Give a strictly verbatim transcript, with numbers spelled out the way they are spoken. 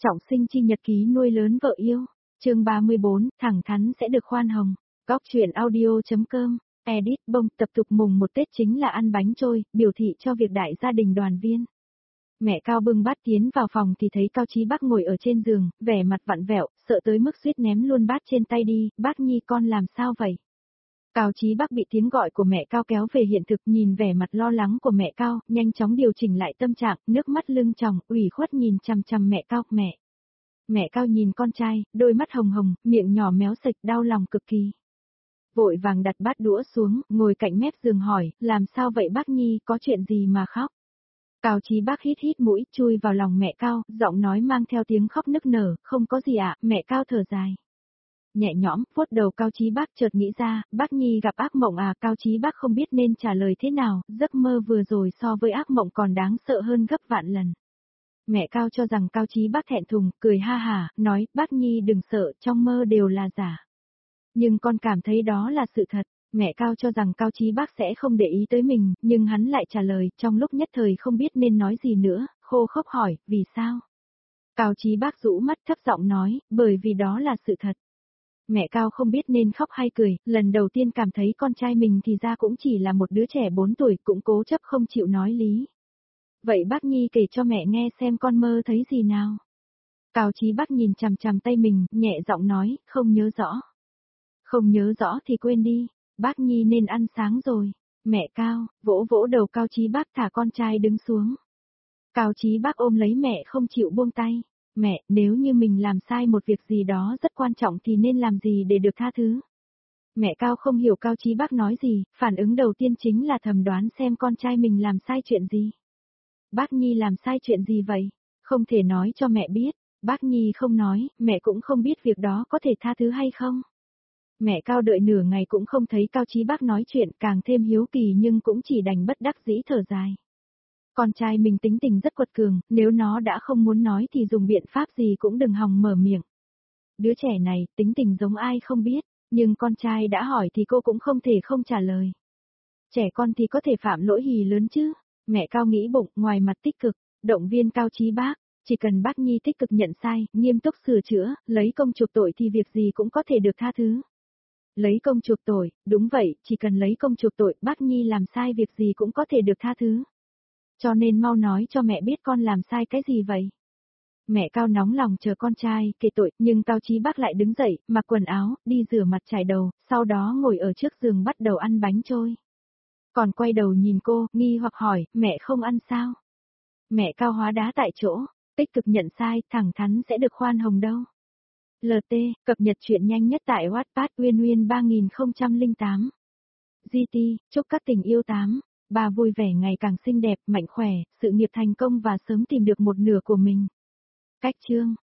Trọng sinh chi nhật ký nuôi lớn vợ yêu. Chương ba mươi bốn, thẳng thắn sẽ được khoan hồng. Góc truyện audio.com. Edit bông tập tục mùng một Tết chính là ăn bánh trôi, biểu thị cho việc đại gia đình đoàn viên. Mẹ Cao bưng bát tiến vào phòng thì thấy Cao Chí Bắc ngồi ở trên giường, vẻ mặt vặn vẹo, sợ tới mức suýt ném luôn bát trên tay đi. Bác Nhi con làm sao vậy? Cao Chí Bắc bị tiếng gọi của mẹ Cao kéo về hiện thực, nhìn vẻ mặt lo lắng của mẹ Cao, nhanh chóng điều chỉnh lại tâm trạng, nước mắt lưng tròng, ủy khuất nhìn chằm chằm mẹ Cao. Mẹ. Mẹ Cao nhìn con trai, đôi mắt hồng hồng, miệng nhỏ méo sạch, đau lòng cực kỳ. Vội vàng đặt bát đũa xuống, ngồi cạnh mép giường hỏi, làm sao vậy bác Nhi, có chuyện gì mà khóc? Cao Chí Bắc hít hít mũi, chui vào lòng mẹ Cao, giọng nói mang theo tiếng khóc nức nở, không có gì ạ, mẹ Cao thở dài. Nhẹ nhõm, vuốt đầu Cao Chí Bắc chợt nghĩ ra, bác Nhi gặp ác mộng à? Cao Chí Bắc không biết nên trả lời thế nào, giấc mơ vừa rồi so với ác mộng còn đáng sợ hơn gấp vạn lần. Mẹ Cao cho rằng Cao Chí Bắc thẹn thùng, cười ha hả, nói, bác Nhi đừng sợ, trong mơ đều là giả. Nhưng con cảm thấy đó là sự thật. Mẹ Cao cho rằng Cao Chí Bắc sẽ không để ý tới mình, nhưng hắn lại trả lời, trong lúc nhất thời không biết nên nói gì nữa, khô khốc hỏi, vì sao? Cao Chí Bắc rũ mắt thấp giọng nói, bởi vì đó là sự thật. Mẹ Cao không biết nên khóc hay cười, lần đầu tiên cảm thấy con trai mình thì ra cũng chỉ là một đứa trẻ bốn tuổi, cũng cố chấp không chịu nói lý. Vậy bác Nhi kể cho mẹ nghe xem con mơ thấy gì nào? Cao Chí Bắc nhìn chằm chằm tay mình, nhẹ giọng nói, không nhớ rõ. Không nhớ rõ thì quên đi, bác Nhi nên ăn sáng rồi. Mẹ Cao, vỗ vỗ đầu Cao Chí Bắc thả con trai đứng xuống. Cao Chí Bắc ôm lấy mẹ không chịu buông tay. Mẹ, nếu như mình làm sai một việc gì đó rất quan trọng thì nên làm gì để được tha thứ? Mẹ Cao không hiểu Cao Chí Bắc nói gì, phản ứng đầu tiên chính là thầm đoán xem con trai mình làm sai chuyện gì. Bác Nhi làm sai chuyện gì vậy? Không thể nói cho mẹ biết. Bác Nhi không nói, mẹ cũng không biết việc đó có thể tha thứ hay không. Mẹ Cao đợi nửa ngày cũng không thấy Cao Chí Bắc nói chuyện, càng thêm hiếu kỳ nhưng cũng chỉ đành bất đắc dĩ thở dài. Con trai mình tính tình rất quật cường, nếu nó đã không muốn nói thì dùng biện pháp gì cũng đừng hòng mở miệng. Đứa trẻ này, tính tình giống ai không biết, nhưng con trai đã hỏi thì cô cũng không thể không trả lời. Trẻ con thì có thể phạm lỗi hì lớn chứ. Mẹ Cao nghĩ bụng, ngoài mặt tích cực, động viên Cao Chí Bắc, chỉ cần bác Nhi tích cực nhận sai, nghiêm túc sửa chữa, lấy công chuộc tội thì việc gì cũng có thể được tha thứ. Lấy công chuộc tội, đúng vậy, chỉ cần lấy công chuộc tội, bác Nhi làm sai việc gì cũng có thể được tha thứ. Cho nên mau nói cho mẹ biết con làm sai cái gì vậy. Mẹ Cao nóng lòng chờ con trai kể tội, nhưng Cao Chí Bắc lại đứng dậy, mặc quần áo, đi rửa mặt chải đầu, sau đó ngồi ở trước giường bắt đầu ăn bánh trôi. Còn quay đầu nhìn cô, nghi hoặc hỏi, mẹ không ăn sao? Mẹ Cao hóa đá tại chỗ, tích cực nhận sai, thẳng thắn sẽ được khoan hồng đâu. lờ tê, cập nhật truyện nhanh nhất tại Wattpad Uyên Uyên ba không không tám. giê tê, chúc các tình yêu tám. Bà vui vẻ ngày càng xinh đẹp, mạnh khỏe, sự nghiệp thành công và sớm tìm được một nửa của mình. Cách chương